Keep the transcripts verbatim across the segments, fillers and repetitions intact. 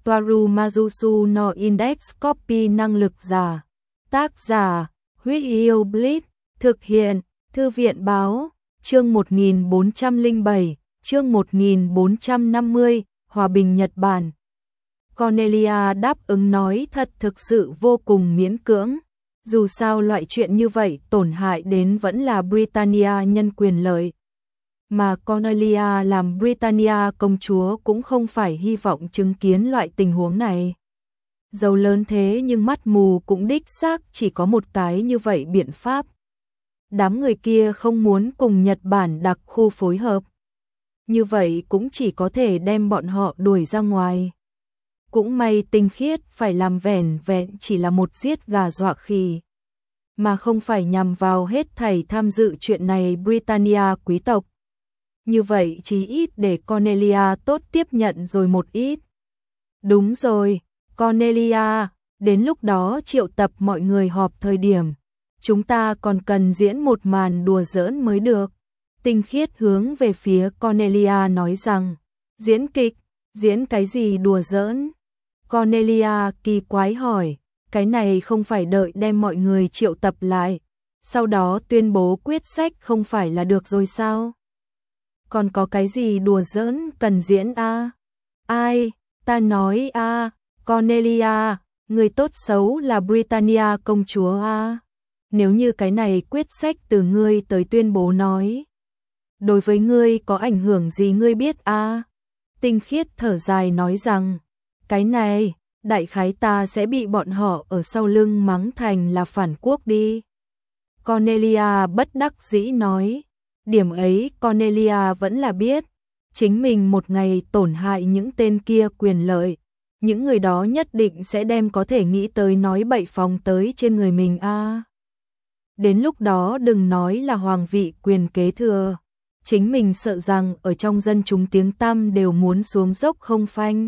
Toaru Majusu no Index Copy năng lực giả. Tác giả, Huyết Yêu Blitz, thực hiện, Thư viện báo, chương một nghìn bốn trăm lẻ bảy, chương một nghìn bốn trăm năm mươi, Hòa bình Nhật Bản. Cornelia đáp ứng nói thật thực sự vô cùng miễn cưỡng. Dù sao loại chuyện như vậy tổn hại đến vẫn là Britannia nhân quyền lợi. Mà Cornelia làm Britannia công chúa cũng không phải hy vọng chứng kiến loại tình huống này. Giàu lớn thế nhưng mắt mù cũng đích xác chỉ có một cái như vậy biện pháp. Đám người kia không muốn cùng Nhật Bản đặc khu phối hợp. Như vậy cũng chỉ có thể đem bọn họ đuổi ra ngoài. Cũng may Tinh Khiết phải làm vẻn vẹn chỉ là một giết gà dọa khỉ, mà không phải nhằm vào hết thảy tham dự chuyện này Britannia quý tộc. Như vậy chí ít để Cornelia tốt tiếp nhận rồi một ít. Đúng rồi, Cornelia, đến lúc đó triệu tập mọi người họp thời điểm, chúng ta còn cần diễn một màn đùa giỡn mới được. Tinh Khiết hướng về phía Cornelia nói rằng, diễn kịch, diễn cái gì đùa giỡn? Cornelia kỳ quái hỏi, cái này không phải đợi đem mọi người triệu tập lại, sau đó tuyên bố quyết sách không phải là được rồi sao? Còn có cái gì đùa giỡn cần diễn a? À? Ai, ta nói a, à, Cornelia, người tốt xấu là Britannia công chúa a. À? Nếu như cái này quyết sách từ ngươi tới tuyên bố nói, đối với ngươi có ảnh hưởng gì ngươi biết a? À? Tinh Khiết thở dài nói rằng, cái này, đại khái ta sẽ bị bọn họ ở sau lưng mắng thành là phản quốc đi. Cornelia bất đắc dĩ nói, điểm ấy Cornelia vẫn là biết, chính mình một ngày tổn hại những tên kia quyền lợi, những người đó nhất định sẽ đem có thể nghĩ tới nói bậy phóng tới trên người mình a. À, đến lúc đó đừng nói là hoàng vị quyền kế thừa, chính mình sợ rằng ở trong dân chúng tiếng tăm đều muốn xuống dốc không phanh.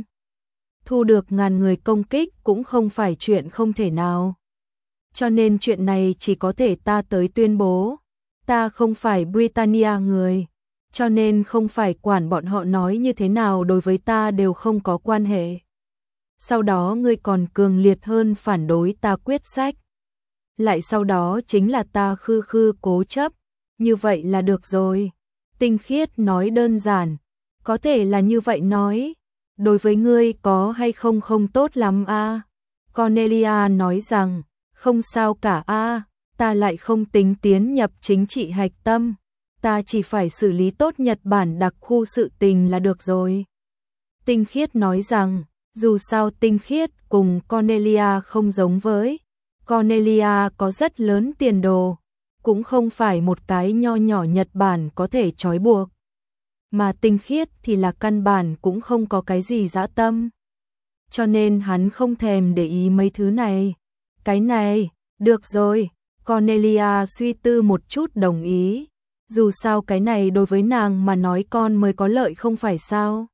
Thu được ngàn người công kích cũng không phải chuyện không thể nào. Cho nên chuyện này chỉ có thể ta tới tuyên bố. Ta không phải Britannia người, cho nên không phải quản bọn họ nói như thế nào đối với ta đều không có quan hệ. Sau đó ngươi còn cường liệt hơn phản đối ta quyết sách. Lại sau đó chính là ta khư khư cố chấp, như vậy là được rồi. Tinh Khiết nói đơn giản, có thể là như vậy nói. Đối với ngươi có hay không không tốt lắm a? À? Cornelia nói rằng, không sao cả a, à, ta lại không tính tiến nhập chính trị hạch tâm, ta chỉ phải xử lý tốt Nhật Bản đặc khu sự tình là được rồi. Tinh Khiết nói rằng, dù sao Tinh Khiết cùng Cornelia không giống với, Cornelia có rất lớn tiền đồ, cũng không phải một cái nho nhỏ Nhật Bản có thể trói buộc. Mà Tinh Khiết thì là căn bản cũng không có cái gì dã tâm. Cho nên hắn không thèm để ý mấy thứ này. Cái này, được rồi, Cornelia suy tư một chút đồng ý. Dù sao cái này đối với nàng mà nói con mới có lợi không phải sao.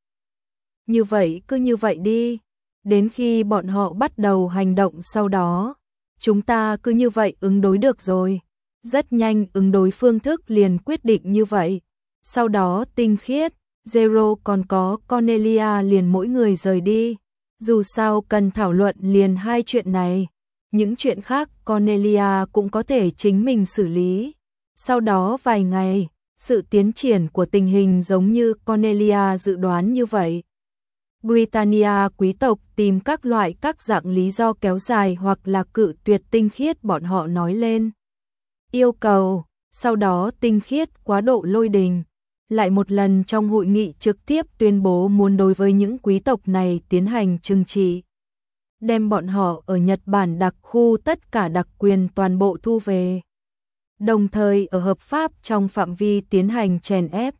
Như vậy cứ như vậy đi. Đến khi bọn họ bắt đầu hành động sau đó, chúng ta cứ như vậy ứng đối được rồi. Rất nhanh ứng đối phương thức liền quyết định như vậy. Sau đó Tinh Khiết, Zero còn có Cornelia liền mỗi người rời đi. Dù sao cần thảo luận liền hai chuyện này. Những chuyện khác Cornelia cũng có thể chính mình xử lý. Sau đó vài ngày, sự tiến triển của tình hình giống như Cornelia dự đoán như vậy. Britannia quý tộc tìm các loại các dạng lý do kéo dài hoặc là cự tuyệt Tinh Khiết bọn họ nói lên. Yêu cầu, sau đó Tinh Khiết quá độ lôi đình. Lại một lần trong hội nghị trực tiếp tuyên bố muốn đối với những quý tộc này tiến hành trừng trị. Đem bọn họ ở Nhật Bản đặc khu tất cả đặc quyền toàn bộ thu về. Đồng thời ở hợp pháp trong phạm vi tiến hành chèn ép.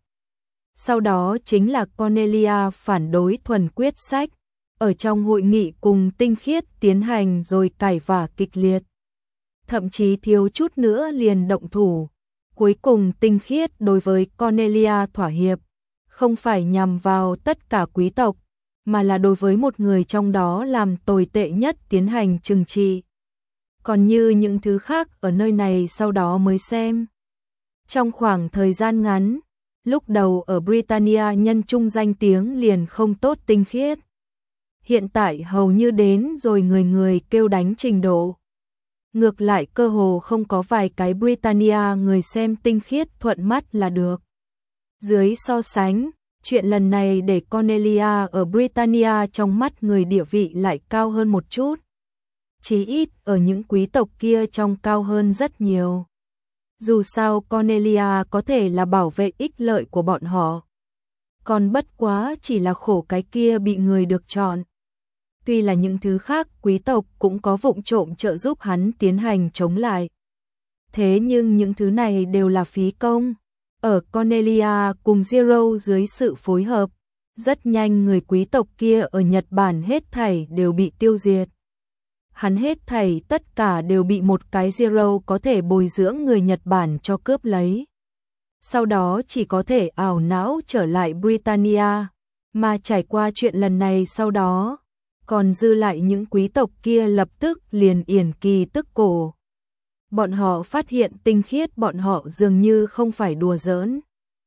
Sau đó chính là Cornelia phản đối thuần quyết sách. Ở trong hội nghị cùng Tinh Khiết tiến hành rồi cãi vã kịch liệt. Thậm chí thiếu chút nữa liền động thủ. Cuối cùng Tinh Khiết đối với Cornelia thỏa hiệp, không phải nhằm vào tất cả quý tộc, mà là đối với một người trong đó làm tồi tệ nhất tiến hành trừng trị. Còn như những thứ khác ở nơi này sau đó mới xem. Trong khoảng thời gian ngắn, lúc đầu ở Britannia nhân chung danh tiếng liền không tốt Tinh Khiết. hiện tại hầu như đến rồi người người kêu đánh trình độ. Ngược lại cơ hồ không có vài cái Britannia người xem tinh khiết thuận mắt là được. Dưới so sánh, chuyện lần này để Cornelia ở Britannia trong mắt người địa vị lại cao hơn một chút. Chí ít ở những quý tộc kia trong cao hơn rất nhiều. Dù sao Cornelia có thể là bảo vệ ích lợi của bọn họ. Còn bất quá chỉ là khổ cái kia bị người được chọn. Tuy là những thứ khác quý tộc cũng có vụng trộm trợ giúp hắn tiến hành chống lại. Thế nhưng những thứ này đều là phí công. Ở Cornelia cùng Zero dưới sự phối hợp, rất nhanh người quý tộc kia ở Nhật Bản hết thảy đều bị tiêu diệt. Hắn hết thảy tất cả đều bị một cái Zero có thể bồi dưỡng người Nhật Bản cho cướp lấy. Sau đó chỉ có thể ảo não trở lại Britannia, mà trải qua chuyện lần này sau đó, còn dư lại những quý tộc kia lập tức liền yển kỳ tức cổ. Bọn họ phát hiện tinh khiết bọn họ dường như không phải đùa giỡn.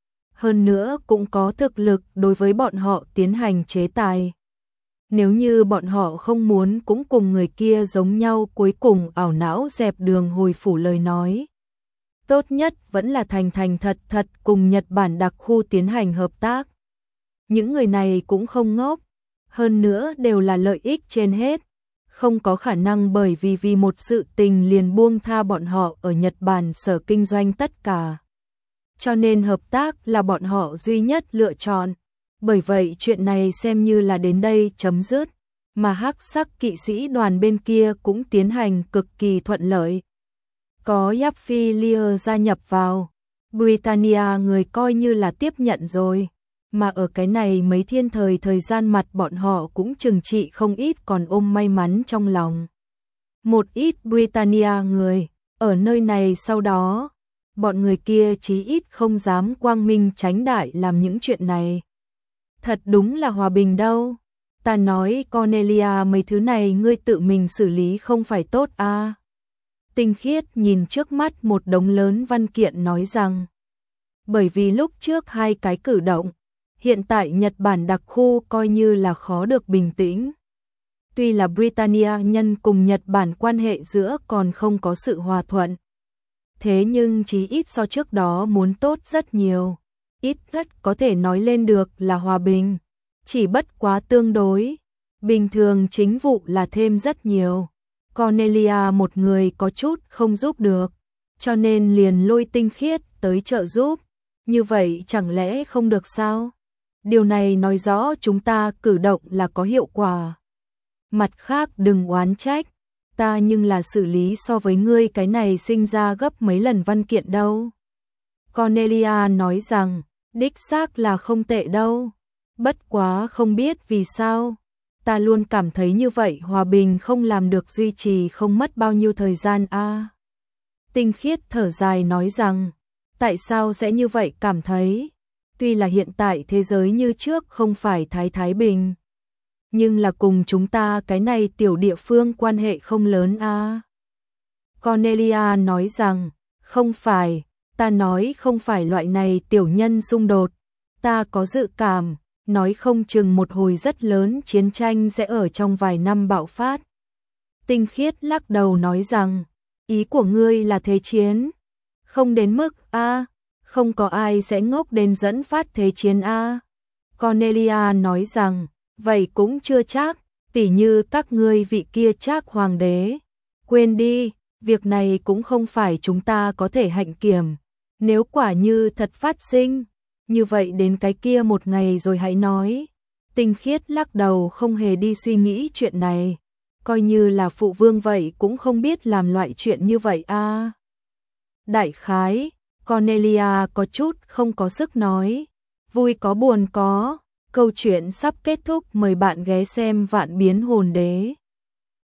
Hơn nữa cũng có thực lực đối với bọn họ tiến hành chế tài. Nếu như bọn họ không muốn cũng cùng người kia giống nhau cuối cùng ảo não dẹp đường hồi phủ lời nói. Tốt nhất vẫn là thành thành thật thật cùng Nhật Bản đặc khu tiến hành hợp tác. Những người này cũng không ngốc, hơn nữa đều là lợi ích trên hết. Không có khả năng bởi vì vì một sự tình liền buông tha bọn họ ở Nhật Bản sở kinh doanh tất cả. Cho nên hợp tác là bọn họ duy nhất lựa chọn. Bởi vậy chuyện này xem như là đến đây chấm dứt, mà hắc sắc kỵ sĩ đoàn bên kia cũng tiến hành cực kỳ thuận lợi. Có Yaphilia gia nhập vào, Britannia người coi như là tiếp nhận rồi, mà ở cái này mấy thiên thời thời gian mặt bọn họ cũng trừng trị không ít còn ôm may mắn trong lòng. Một ít Britannia người, ở nơi này sau đó, bọn người kia chí ít không dám quang minh chánh đại làm những chuyện này. Thật đúng là hòa bình đâu. Ta nói Cornelia mấy thứ này ngươi tự mình xử lý không phải tốt à. Tinh khiết nhìn trước mắt một đống lớn văn kiện nói rằng. Bởi vì lúc trước hai cái cử động, hiện tại Nhật Bản đặc khu coi như là khó được bình tĩnh. Tuy là Britannia nhân cùng Nhật Bản quan hệ giữa còn không có sự hòa thuận. Thế nhưng chí ít so trước đó muốn tốt rất nhiều. Ít nhất có thể nói lên được là hòa bình, chỉ bất quá tương đối. Bình thường chính vụ là thêm rất nhiều. Cornelia một người có chút không giúp được, cho nên liền lôi tinh khiết tới trợ giúp. Như vậy chẳng lẽ không được sao? Điều này nói rõ chúng ta cử động là có hiệu quả. Mặt khác đừng oán trách, ta nhưng là xử lý so với ngươi cái này sinh ra gấp mấy lần văn kiện đâu. Cornelia nói rằng, đích xác là không tệ đâu. Bất quá không biết vì sao, ta luôn cảm thấy như vậy hòa bình không làm được duy trì không mất bao nhiêu thời gian a. À. Tinh khiết thở dài nói rằng, tại sao sẽ như vậy cảm thấy? Tuy là hiện tại thế giới như trước không phải thái thái bình, nhưng là cùng chúng ta cái này tiểu địa phương quan hệ không lớn a. À. Cornelia nói rằng, không phải, ta nói không phải loại này tiểu nhân xung đột, ta có dự cảm, nói không chừng một hồi rất lớn chiến tranh sẽ ở trong vài năm bạo phát. Tinh khiết lắc đầu nói rằng, ý của ngươi là thế chiến, không đến mức a, à, không có ai sẽ ngốc đến dẫn phát thế chiến a. À. Cornelia nói rằng, vậy cũng chưa chắc, tỉ như các ngươi vị kia Trác hoàng đế. Quên đi, việc này cũng không phải chúng ta có thể hạnh kiểm. Nếu quả như thật phát sinh, như vậy đến cái kia một ngày rồi hãy nói. Tinh khiết lắc đầu không hề đi suy nghĩ chuyện này. Coi như là phụ vương vậy cũng không biết làm loại chuyện như vậy a. À. Đại khái, Cornelia có chút không có sức nói. Vui có buồn có. Câu chuyện sắp kết thúc, mời bạn ghé xem Vạn Biến Hồn Đế.